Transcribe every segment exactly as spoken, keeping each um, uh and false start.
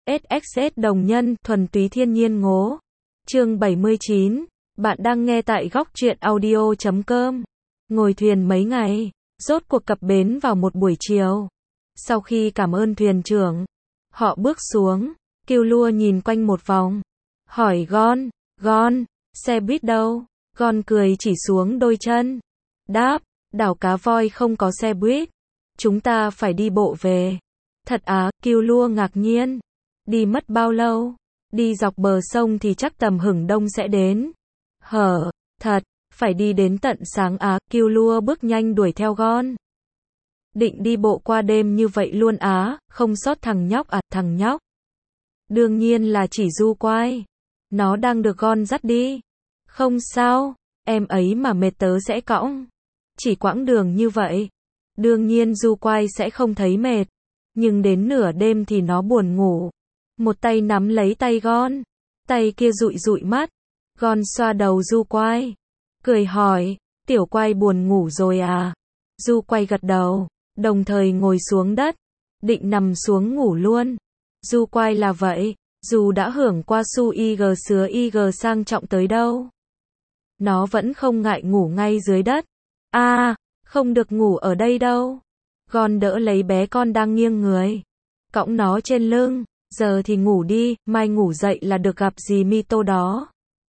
ét ích ét đồng nhân, thuần túy thiên nhiên ngố. Chương bảy mươi chín. Bạn đang nghe tại góc truyện audio chấm com. Ngồi thuyền mấy ngày, rốt cuộc cập bến vào một buổi chiều. Sau khi cảm ơn thuyền trưởng, họ bước xuống. Kiêu Lua nhìn quanh một vòng, hỏi Gon, Gon, xe buýt đâu? Gon cười chỉ xuống đôi chân, đáp, đảo Cá Voi không có xe buýt, chúng ta phải đi bộ về. Thật á? Kiêu Lua ngạc nhiên. Đi mất bao lâu? Đi dọc bờ sông thì chắc tầm hửng đông sẽ đến. Hở, thật, phải đi đến tận sáng á? Kiêu Lua bước nhanh đuổi theo Gon. Định đi bộ qua đêm như vậy luôn á? Không sót thằng nhóc à? Thằng nhóc đương nhiên là chỉ Du Quai. Nó đang được Gon dắt đi. Không sao, em ấy mà mệt tớ sẽ cõng. Chỉ quãng đường như vậy, đương nhiên Du Quai sẽ không thấy mệt. Nhưng đến nửa đêm thì nó buồn ngủ. Một tay nắm lấy tay Gon, tay kia dụi dụi mắt. Gon xoa đầu Du Quai, cười hỏi, tiểu Quai buồn ngủ rồi à? Du Quai gật đầu, đồng thời ngồi xuống đất, định nằm xuống ngủ luôn. Du Quai là vậy, dù đã hưởng qua su i giê sứa i giê sang trọng tới đâu, nó vẫn không ngại ngủ ngay dưới đất. A, à, không được ngủ ở đây đâu. Gon đỡ lấy bé con đang nghiêng người, cõng nó trên lưng. Giờ thì ngủ đi, mai ngủ dậy là được gặp dì Mito đó.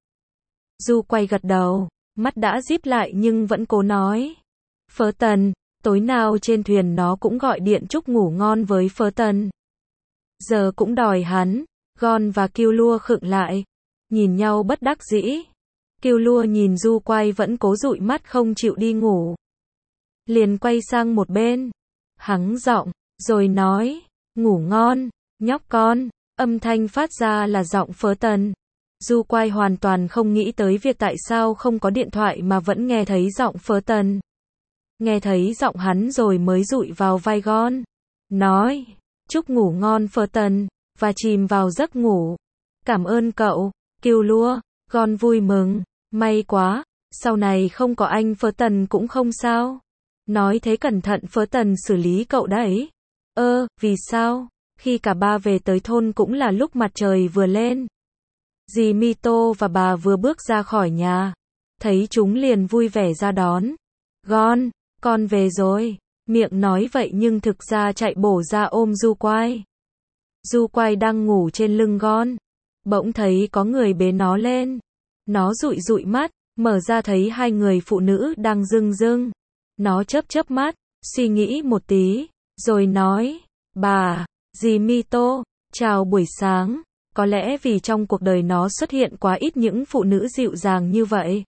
Du Quai gật đầu, mắt đã díp lại nhưng vẫn cố nói. Phớ Tần, tối nào trên thuyền nó cũng gọi điện chúc ngủ ngon với Phớ Tần. Giờ cũng đòi hắn. Gon và Kiêu Lua khựng lại, nhìn nhau bất đắc dĩ. Kiêu Lua nhìn Du Quai vẫn cố dụi mắt không chịu đi ngủ, liền quay sang một bên, hắng giọng, rồi nói, ngủ ngon, nhóc con. Âm thanh phát ra là giọng Phớ Tần. Du Quai hoàn toàn không nghĩ tới việc tại sao không có điện thoại mà vẫn nghe thấy giọng Phớ Tần. Nghe thấy giọng hắn rồi mới dụi vào vai Gon, nói, chúc ngủ ngon Phớ Tần, và chìm vào giấc ngủ. Cảm ơn cậu, Kiêu Lua. Gon vui mừng, may quá, sau này không có anh Phớ Tần cũng không sao. Nói thế cẩn thận Phớ Tần xử lý cậu đấy. Ơ, vì sao? Khi cả ba về tới thôn cũng là lúc mặt trời vừa lên. Dì Mito và bà vừa bước ra khỏi nhà, thấy chúng liền vui vẻ ra đón. Gon, con về rồi. Miệng nói vậy nhưng thực ra chạy bổ ra ôm Du Quai. Du Quai đang ngủ trên lưng Gon, bỗng thấy có người bế nó lên. Nó dụi dụi mắt, mở ra thấy hai người phụ nữ đang rưng rưng. Nó chớp chớp mắt, suy nghĩ một tí, rồi nói, bà, dì Mito, chào buổi sáng. Có lẽ vì trong cuộc đời nó xuất hiện quá ít những phụ nữ dịu dàng như vậy,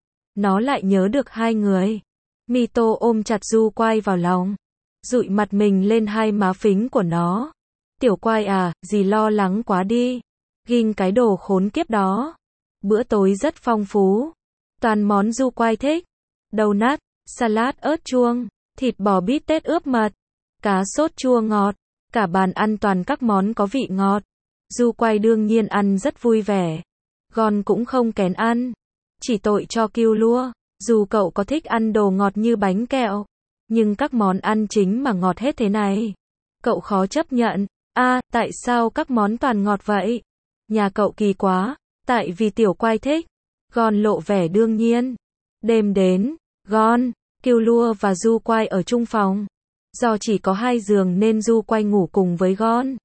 nó lại nhớ được hai người. Mito ôm chặt Du Quai vào lòng, dụi mặt mình lên hai má phính của nó. Tiểu Quai à, dì lo lắng quá đi. Ghim cái đồ khốn kiếp đó. Bữa tối rất phong phú, toàn món Du Quai thích. Donut, salad ớt chuông, thịt bò bít tết ướp mật, cá sốt chua ngọt. Cả bàn ăn toàn các món có vị ngọt. Du Quai đương nhiên ăn rất vui vẻ. Gon cũng không kén ăn. Chỉ tội cho Kiêu Lua, dù cậu có thích ăn đồ ngọt như bánh kẹo, nhưng các món ăn chính mà ngọt hết thế này, cậu khó chấp nhận. A, à, tại sao các món toàn ngọt vậy? Nhà cậu kỳ quá. Tại vì Tiểu Quai thích. Gon lộ vẻ đương nhiên. Đêm đến, Gon, Kiêu Lua và Du Quai ở chung phòng. Do chỉ có hai giường nên Du Quai ngủ cùng với Gon.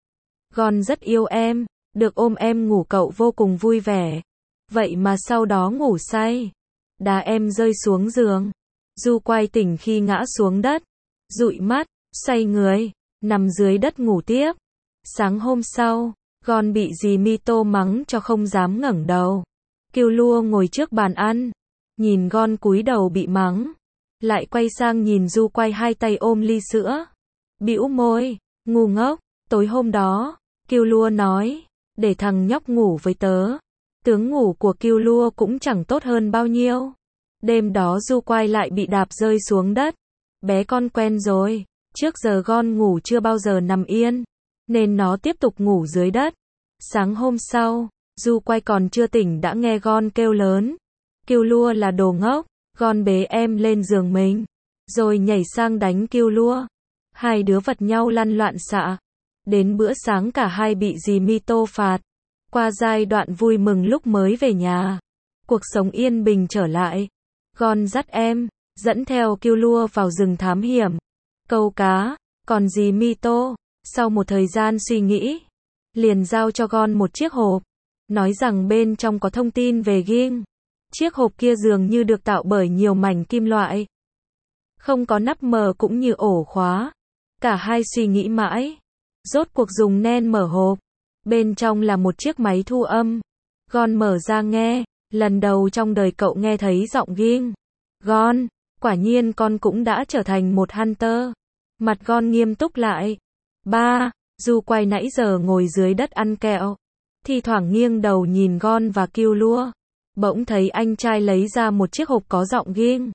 Gon rất yêu em, được ôm em ngủ cậu vô cùng vui vẻ. Vậy mà sau đó ngủ say, đá em rơi xuống giường. Du Quai tỉnh khi ngã xuống đất, dụi mắt, xoay người, nằm dưới đất ngủ tiếp. Sáng hôm sau, Gon bị dì Mito mắng cho không dám ngẩng đầu. Kiêu Lua ngồi trước bàn ăn, nhìn Gon cúi đầu bị mắng, lại quay sang nhìn Du Quai hai tay ôm ly sữa, bĩu môi, ngu ngốc. Tối hôm đó, Kiêu Lua nói, để thằng nhóc ngủ với tớ. Tướng ngủ của Kiêu Lua cũng chẳng tốt hơn bao nhiêu. Đêm đó Du Quai lại bị đạp rơi xuống đất. Bé con quen rồi, trước giờ Gon ngủ chưa bao giờ nằm yên, nên nó tiếp tục ngủ dưới đất. Sáng hôm sau, Du Quai còn chưa tỉnh đã nghe Gon kêu lớn. Kiêu Lua là đồ ngốc. Gon bế em lên giường mình, rồi nhảy sang đánh Kiêu Lua. Hai đứa vật nhau lăn loạn xạ. Đến bữa sáng cả hai bị dì Mito phạt. Qua giai đoạn vui mừng lúc mới về nhà. Cuộc sống yên bình trở lại. Gon dắt em, dẫn theo Killua vào rừng thám hiểm. Câu cá, còn dì Mito, sau một thời gian suy nghĩ, liền giao cho Gon một chiếc hộp. Nói rằng bên trong có thông tin về Ging. Chiếc hộp kia dường như được tạo bởi nhiều mảnh kim loại. Không có nắp mờ cũng như ổ khóa. Cả hai suy nghĩ mãi. Rốt cuộc dùng nen mở hộp. Bên trong là một chiếc máy thu âm. Gon mở ra nghe. Lần đầu trong đời cậu nghe thấy giọng Ging. Gon, quả nhiên con cũng đã trở thành một hunter. Mặt Gon nghiêm túc lại. Ba, Du Quay nãy giờ ngồi dưới đất ăn kẹo. Thì thoảng nghiêng đầu nhìn Gon và Killua. Bỗng thấy anh trai lấy ra một chiếc hộp có giọng Ging.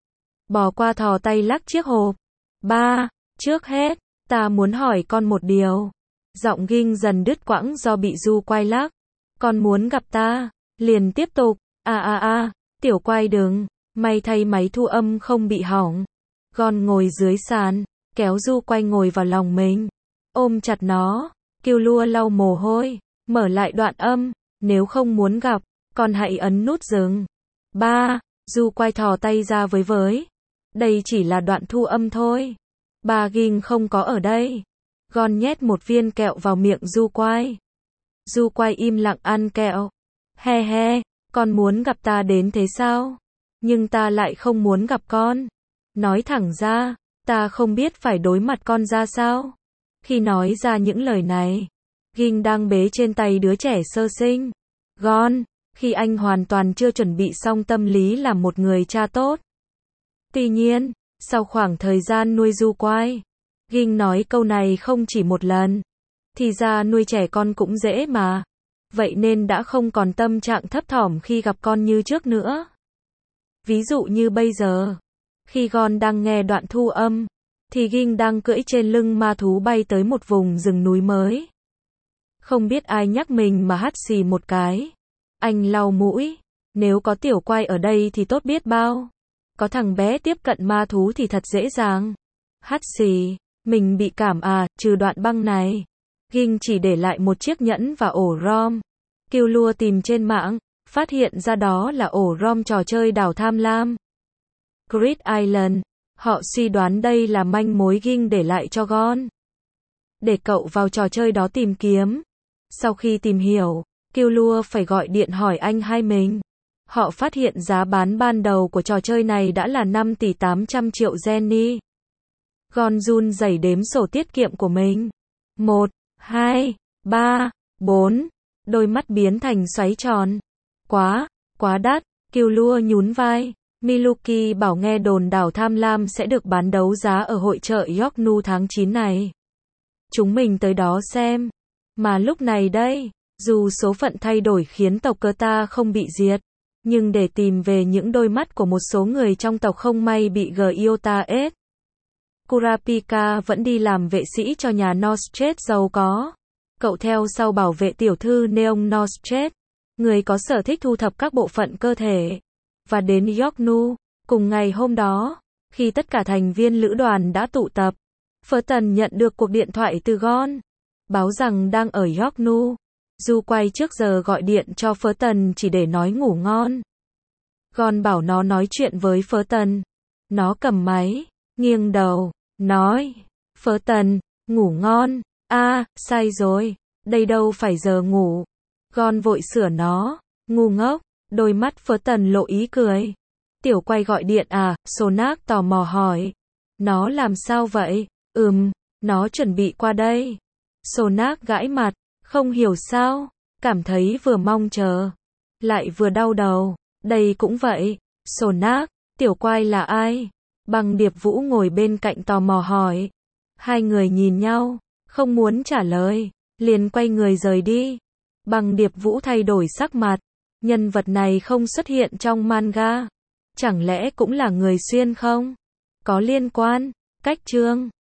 Bò qua thò tay lắc chiếc hộp. Ba, trước hết, ta muốn hỏi con một điều. Giọng Ging dần đứt quãng do bị Du Quay lắc. Con muốn gặp ta. Liền tiếp tục. À à à, Tiểu Quay đừng. May thay máy thu âm không bị hỏng. Gon ngồi dưới sàn, kéo Du Quay ngồi vào lòng mình. Ôm chặt nó. Killua lau mồ hôi. Mở lại đoạn âm. Nếu không muốn gặp, con hãy ấn nút dừng. Ba, Du Quay thò tay ra với với. Đây chỉ là đoạn thu âm thôi. Ba Ging không có ở đây. Gon nhét một viên kẹo vào miệng Du Quay. Du Quay im lặng ăn kẹo. He he, con muốn gặp ta đến thế sao? Nhưng ta lại không muốn gặp con. Nói thẳng ra, ta không biết phải đối mặt con ra sao. Khi nói ra những lời này, Ging đang bế trên tay đứa trẻ sơ sinh. Gon, khi anh hoàn toàn chưa chuẩn bị xong tâm lý làm một người cha tốt. Tuy nhiên, sau khoảng thời gian nuôi Du Quay, Ging nói câu này không chỉ một lần. Thì ra nuôi trẻ con cũng dễ mà. Vậy nên đã không còn tâm trạng thấp thỏm khi gặp con như trước nữa. Ví dụ như bây giờ, khi Gon đang nghe đoạn thu âm, thì Ging đang cưỡi trên lưng ma thú bay tới một vùng rừng núi mới. Không biết ai nhắc mình mà hắt xì một cái. Anh lau mũi. Nếu có Tiểu Quay ở đây thì tốt biết bao. Có thằng bé tiếp cận ma thú thì thật dễ dàng. Hắt xì. Mình bị cảm à, trừ đoạn băng này. Ging chỉ để lại một chiếc nhẫn và ổ ROM. Killua tìm trên mạng, phát hiện ra đó là ổ ROM trò chơi đảo tham lam. Grid Island. Họ suy đoán đây là manh mối Ging để lại cho Gon. Để cậu vào trò chơi đó tìm kiếm. Sau khi tìm hiểu, Killua phải gọi điện hỏi anh hai mình. Họ phát hiện giá bán ban đầu của trò chơi này đã là năm tỷ tám trăm triệu Jenny. Gon run rẩy đếm sổ tiết kiệm của mình. Một, hai, ba, bốn. Đôi mắt biến thành xoáy tròn. Quá, quá đắt. Killua nhún vai. Miluki bảo nghe đồn đảo tham lam sẽ được bán đấu giá ở hội chợ Yoknu tháng chín này. Chúng mình tới đó xem. Mà lúc này đây, dù số phận thay đổi khiến tộc cơ ta không bị diệt, nhưng để tìm về những đôi mắt của một số người trong tộc không may bị Gyota ết, Kurapika vẫn đi làm vệ sĩ cho nhà Nostrad giàu có. Cậu theo sau bảo vệ tiểu thư Neon Nostrad, người có sở thích thu thập các bộ phận cơ thể. Và đến Yoknu, cùng ngày hôm đó, khi tất cả thành viên lữ đoàn đã tụ tập, Fulton nhận được cuộc điện thoại từ Gon, báo rằng đang ở Yoknu. Du Quay trước giờ gọi điện cho Fulton chỉ để nói ngủ ngon. Gon bảo nó nói chuyện với Fulton. Nó cầm máy, nghiêng đầu, nói, Fulton, ngủ ngon. À, sai rồi, đây đâu phải giờ ngủ. Gon vội sửa nó, ngu ngốc. Đôi mắt Fulton lộ ý cười. Tiểu Quay gọi điện à? Sonak tò mò hỏi. Nó làm sao vậy? Ừm, nó chuẩn bị qua đây. Sonak gãi mặt, không hiểu sao, cảm thấy vừa mong chờ, lại vừa đau đầu. Đây cũng vậy. Sonak, Tiểu Quay là ai? Băng Điệp Vũ ngồi bên cạnh tò mò hỏi. Hai người nhìn nhau, không muốn trả lời, liền quay người rời đi. Băng Điệp Vũ thay đổi sắc mặt. Nhân vật này không xuất hiện trong manga. Chẳng lẽ cũng là người xuyên không? Có liên quan. Cách chương